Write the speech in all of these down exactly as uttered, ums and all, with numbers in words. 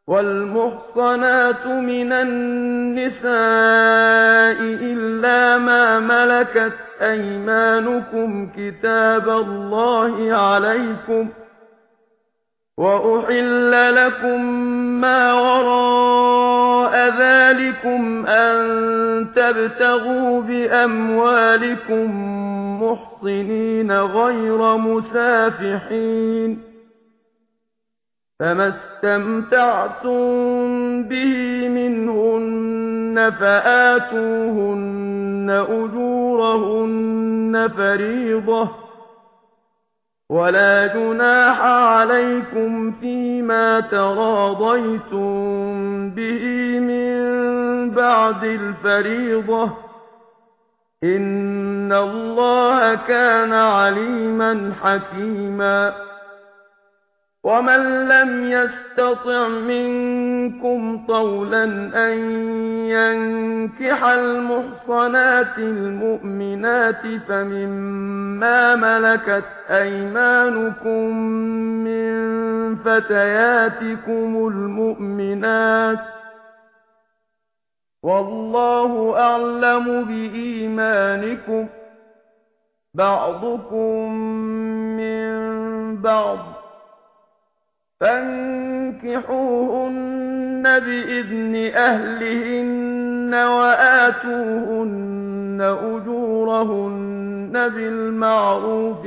وَالْمُحْصَنَاتُ مِنَ النِّسَاءِ إِلَّا مَا مَلَكَتْ أَيْمَانُكُمْ كِتَابَ اللَّهِ عَلَيْكُمْ ۚ وَأُحِلَّ لَكُم مَّا وَرَاءَ ذَٰلِكُمْ أَن تَبْتَغُوا بِأَمْوَالِكُم مُّحْصِنِينَ غَيْرَ مُسَافِحِينَ ۚ فَمَا اسْتَمْتَعْتُم بِهِ مِنْهُنَّ فَآتُوهُنَّ أُجُورَهُنَّ فَرِيضَةً ۚ وَلَا جُنَاحَ عَلَيْكُمْ فِيمَا تَرَاضَيْتُم بِهِ مِن بَعْدِ الْفَرِيضَةِ ۚ إِنَّ اللَّهَ كَانَ عَلِيمًا حَكِيمًا. وَمَن لَّمْ يَسْتَطِعْ مِنكُمْ طَوْلًا أَن يَنكِحَ الْمُحْصَنَاتِ الْمُؤْمِنَاتِ فَمِمَّا مَلَكَتْ أَيْمَانُكُم مِّن فَتَيَاتِكُمُ الْمُؤْمِنَاتِ ۚ وَاللَّهُ أَعْلَمُ بِإِيمَانِكُم ۚ بَعْضُكُم مِّن بَعْضٍ ۚ فَانكِحُوهُنَّ بِإِذْنِ أَهْلِهِنَّ وَآتُوهُنَّ أُجُورَهُنَّ بِالْمَعْرُوفِ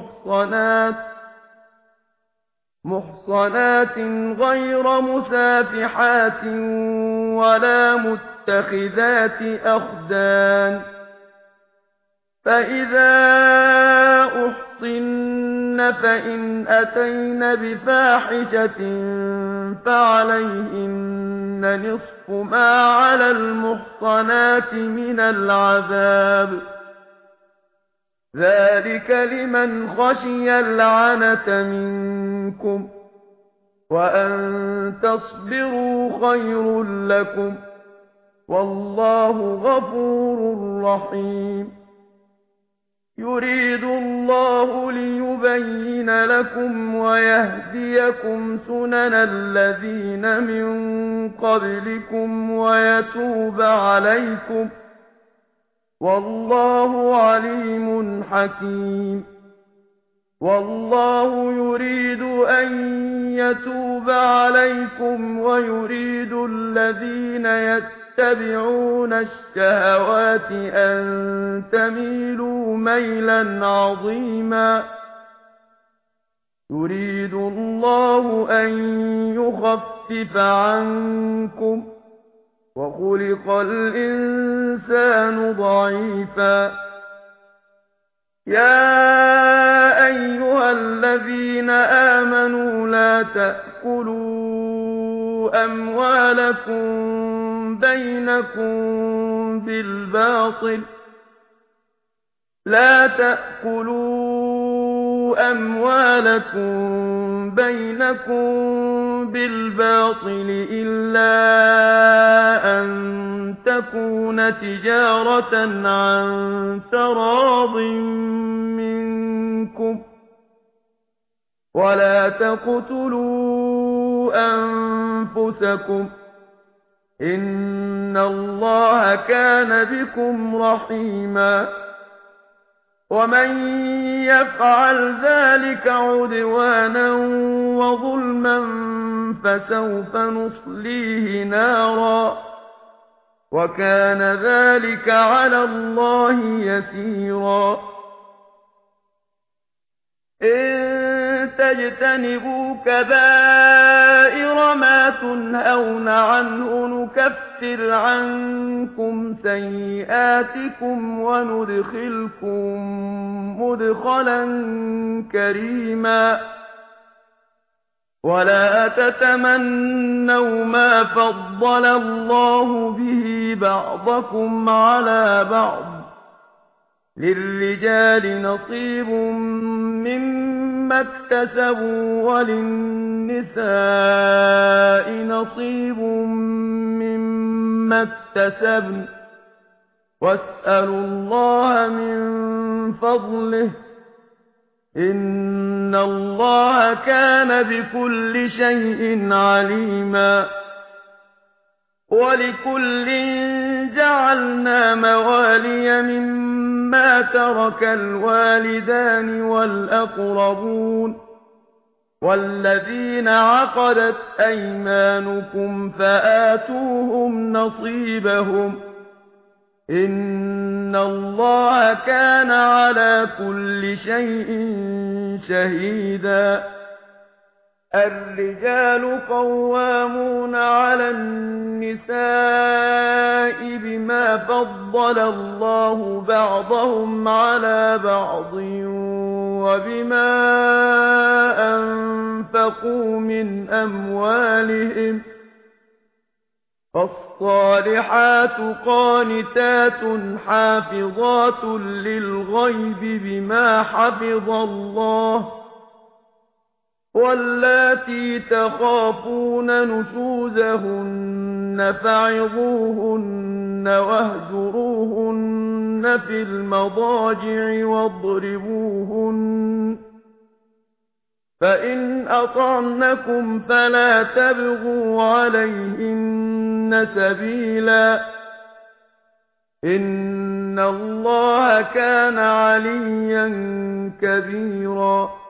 مُحْصَنَاتٍ غَيْرَ مُسَافِحَاتٍ وَلَا مُتَّخِذَاتِ أَخْدَانٍ ۚ فَإِذَا أُحْصِنَّ فَإِنْ أَتَيْنَ بِفَاحِشَةٍ فَعَلَيْهِنَّ نِصْفُ مَا عَلَى الْمُحْصَنَاتِ مِنَ الْعَذَابِ ۚ ذَٰلِكَ لِمَنْ خَشِيَ الْعَنَتَ مِنكُمْ ۚ وَأَن تَصْبِرُوا خَيْرٌ لَّكُمْ ۗ وَاللَّهُ غَفُورٌ رَّحِيمٌ. يُرِيدُ اللَّهُ لِيُبَيِّنَ لَكُمْ وَيَهْدِيَكُمْ سُنَنَ الَّذِينَ مِن قَبْلِكُمْ وَيَتُوبَ عَلَيْكُمْ ۗ وَاللَّهُ عَلِيمٌ حَكِيمٌ. وَاللَّهُ يُرِيدُ أَن يَتُوبَ عَلَيْكُمْ وَيُرِيدُ الَّذِينَ يَتَّبِعُونَ الشَّهَوَاتِ أَن تَمِيلُوا مَيْلًا عَظِيمًا. يُرِيدُ اللَّهُ أَن يُخَفِّفَ عَنكُمْ ۚ وَخُلِقَ الْإِنسَانُ ضَعِيفًا. يَا أَيُّهَا الَّذِينَ آمَنُوا لَا تَأْكُلُوا أَمْوَالَكُم بَيْنَكُم بِالْبَاطِلِ لَا تَأْكُلُوا أَمْوَالَكُم بَيْنَكُم بِالْبَاطِلِ إِلَّا أَن تَكُونَ تِجَارَةً عَن تَرَاضٍ مِّنكُمْ ۚ وَلَا تَقْتُلُوا أَنفُسَكُمْ ۚ إِنَّ اللَّهَ كَانَ بِكُمْ رَحِيمًا. وَمَن يَفْعَلْ ذَٰلِكَ عُدْوَانًا وَظُلْمًا فَسَوْفَ نُصْلِيهِ نَارًا ۚ وَكَانَ ذَٰلِكَ عَلَى اللَّهِ يَسِيرًا. إِن تَجْتَنِبُوا كَبَائِرَ مَا تُنْهَوْنَ عَنْهُ نُكَفِّرْ عَنكُمْ سَيِّئَاتِكُمْ وَنُدْخِلْكُم مُّدْخَلًا كَرِيمًا. وَلَا تَتَمَنَّوْا مَا فَضَّلَ اللَّهُ بِهِ بَعْضَكُمْ عَلَىٰ بَعْضٍ ۚ لِّلرِّجَالِ نَصِيبٌ مِّمَّا اكْتَسَبُوا وَلِلنِّسَاءِ نَصِيبٌ مِّمَّا اكْتَسَبْنَ ۚ وَاسْأَلُوا اللَّهَ مِن فَضْلِهِ ۗ إِنَّ اللَّهَ كَانَ بِكُلِّ شَيْءٍ عَلِيمًا وَلِكُلٍّ جَعَلْنَا مَوَالِيَ مِمَّا تَرَكَ الْوَالِدَانِ وَالْأَقْرَبُونَ وَالَّذِينَ عَقَدَتْ أَيْمَانُكُمْ فَآتُوهُمْ نَصِيبَهُمْ ۖ إِنَّ اللَّهَ كَانَ عَلَى كُلِّ شَيْءٍ شَهِيدًا الرِّجَالُ قَوَّامُونَ عَلَى النِّسَاءِ بِمَا فَضَّلَ اللَّهُ بَعْضَهُمْ عَلَى بَعْضٍ وَبِمَا أَنفَقُوا مِنْ أَمْوَالِهِمْ ۚ فَالصَّالِحَاتُ قَانِتَاتٌ حَافِظَاتٌ لِّلْغَيْبِ بِمَا حَفِظَ اللَّهُ ۚ وَاللَّاتِي تَخَافُونَ نُشُوزَهُنَّ فَعِظُوهُنَّ وَاهْجُرُوهُنَّ فِي الْمَضَاجِعِ وَاضْرِبُوهُنَّ ۖ فَإِنْ أَطَعْنَكُمْ فَلَا تَبْغُوا عَلَيْهِنَّ سَبِيلًا ۗ إِنَّ اللَّهَ كَانَ عَلِيًّا كَبِيرًا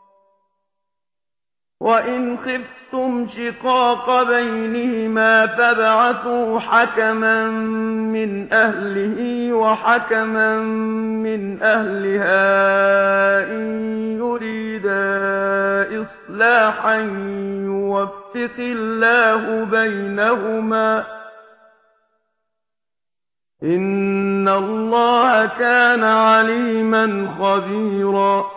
وَإِنْ خِفْتُمْ شِقَاقَ بَيْنِهِمَا فَابْعَثُوا حَكَمًا مِّنْ أَهْلِهِ وَحَكَمًا مِّنْ أَهْلِهَا إِن يُرِيدَا إِصْلَاحًا يُوَفِّقِ اللَّهُ بَيْنَهُمَا ۗ إِنَّ اللَّهَ كَانَ عَلِيمًا خَبِيرًا